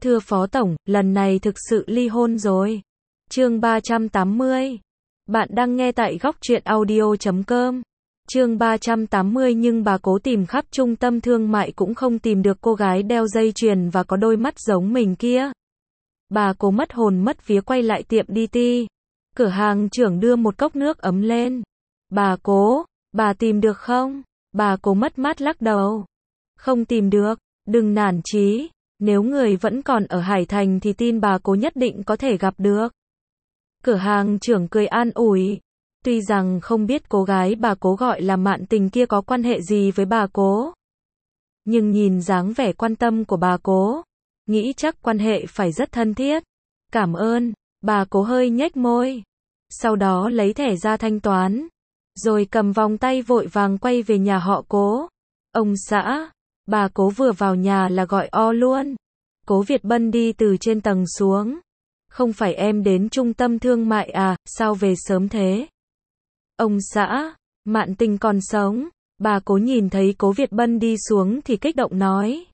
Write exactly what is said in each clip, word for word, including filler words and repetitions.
Thưa Phó Tổng, lần này thực sự ly hôn rồi. Chương ba trăm tám mươi. Bạn đang nghe tại góc truyện audio chấm com. Chương ba trăm tám mươi. Nhưng bà Cố tìm khắp trung tâm thương mại cũng không tìm được cô gái đeo dây chuyền và có đôi mắt giống mình kia. Bà Cố mất hồn mất vía quay lại tiệm đê tê. Cửa hàng trưởng đưa một cốc nước ấm lên. Bà Cố, bà tìm được không? Bà Cố mất mát lắc đầu. Không tìm được, đừng nản chí. Nếu người vẫn còn ở Hải Thành thì tin bà Cố nhất định có thể gặp được. Cửa hàng trưởng cười an ủi. Tuy rằng không biết cô gái bà Cố gọi là Mạn Tình kia có quan hệ gì với bà Cố. Nhưng nhìn dáng vẻ quan tâm của bà Cố, nghĩ chắc quan hệ phải rất thân thiết. Cảm ơn, bà Cố hơi nhếch môi. Sau đó lấy thẻ ra thanh toán. Rồi cầm vòng tay vội vàng quay về nhà họ Cố. Ông xã, bà Cố vừa vào nhà là gọi o luôn. Cố Việt Bân đi từ trên tầng xuống. Không phải em đến trung tâm thương mại à, sao về sớm thế? Ông xã, Mạn Tình còn sống. Bà Cố nhìn thấy Cố Việt Bân đi xuống thì kích động nói.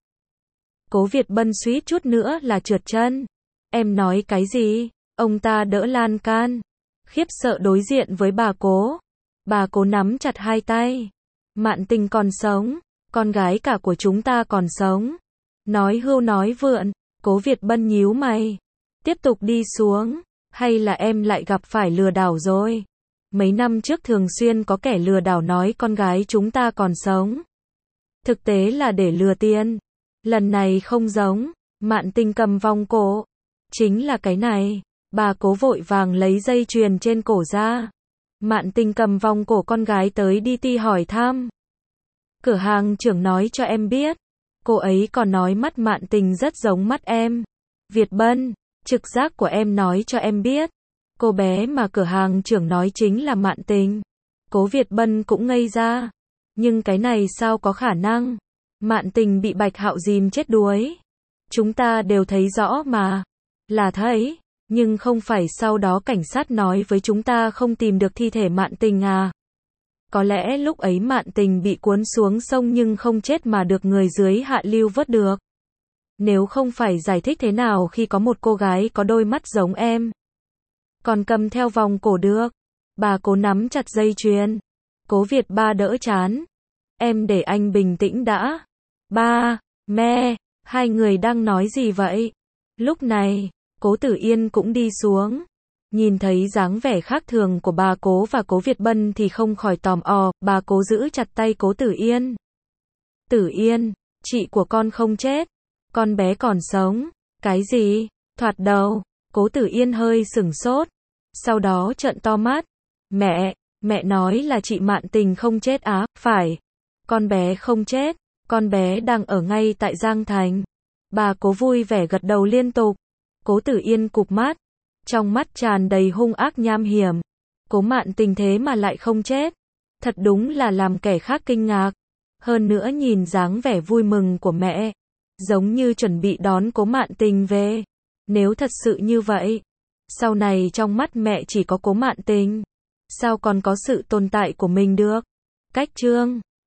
Cố Việt Bân suýt chút nữa là trượt chân. Em nói cái gì? Ông ta đỡ lan can. Khiếp sợ đối diện với bà Cố. Bà Cố nắm chặt hai tay. Mạn Tình còn sống. Con gái cả của chúng ta còn sống. Nói hưu nói vượn. Cố Việt Bân nhíu mày. Tiếp tục đi xuống. Hay là em lại gặp phải lừa đảo rồi? Mấy năm trước thường xuyên có kẻ lừa đảo nói con gái chúng ta còn sống. Thực tế là để lừa tiền. Lần này không giống. Mạn Tình cầm vòng cổ. Chính là cái này. Bà Cố vội vàng lấy dây chuyền trên cổ ra. Mạn Tình cầm vòng cổ con gái tới đê tê hỏi thăm. Cửa hàng trưởng nói cho em biết. Cô ấy còn nói mắt Mạn Tình rất giống mắt em. Việt Bân, trực giác của em nói cho em biết. Cô bé mà cửa hàng trưởng nói chính là Mạn Tình. Cố Việt Bân cũng ngây ra. Nhưng cái này sao có khả năng? Mạn Tình bị Bạch Hạo dìm chết đuối. Chúng ta đều thấy rõ mà. Là thấy. Nhưng không phải sau đó cảnh sát nói với chúng ta không tìm được thi thể Mạn Tình à? Có lẽ lúc ấy Mạn Tình bị cuốn xuống sông nhưng không chết mà được người dưới hạ lưu vớt được. Nếu không phải giải thích thế nào khi có một cô gái có đôi mắt giống em. Còn cầm theo vòng cổ được. Bà Cố nắm chặt dây chuyền. Cố Việt ba đỡ chán. Em để anh bình tĩnh đã. Ba, mẹ, hai người đang nói gì vậy? Lúc này, Cố Tử Yên cũng đi xuống. Nhìn thấy dáng vẻ khác thường của bà Cố và Cố Việt Bân thì không khỏi tò mò, bà Cố giữ chặt tay Cố Tử Yên. Tử Yên, chị của con không chết. Con bé còn sống. Cái gì? Thoạt đầu, Cố Tử Yên hơi sửng sốt. Sau đó trợn to mắt. Mẹ, mẹ nói là chị Mạn Tình không chết á? Phải. Con bé không chết. Con bé đang ở ngay tại Giang Thành. Bà Cố vui vẻ gật đầu liên tục. Cố Tử Yên cụp mắt. Trong mắt tràn đầy hung ác nham hiểm. Cố Mạn Tình thế mà lại không chết. Thật đúng là làm kẻ khác kinh ngạc. Hơn nữa nhìn dáng vẻ vui mừng của mẹ. Giống như chuẩn bị đón Cố Mạn Tình về. Nếu thật sự như vậy, sau này trong mắt mẹ chỉ có Cố Mạn Tình. Sao còn có sự tồn tại của mình được? Cách chương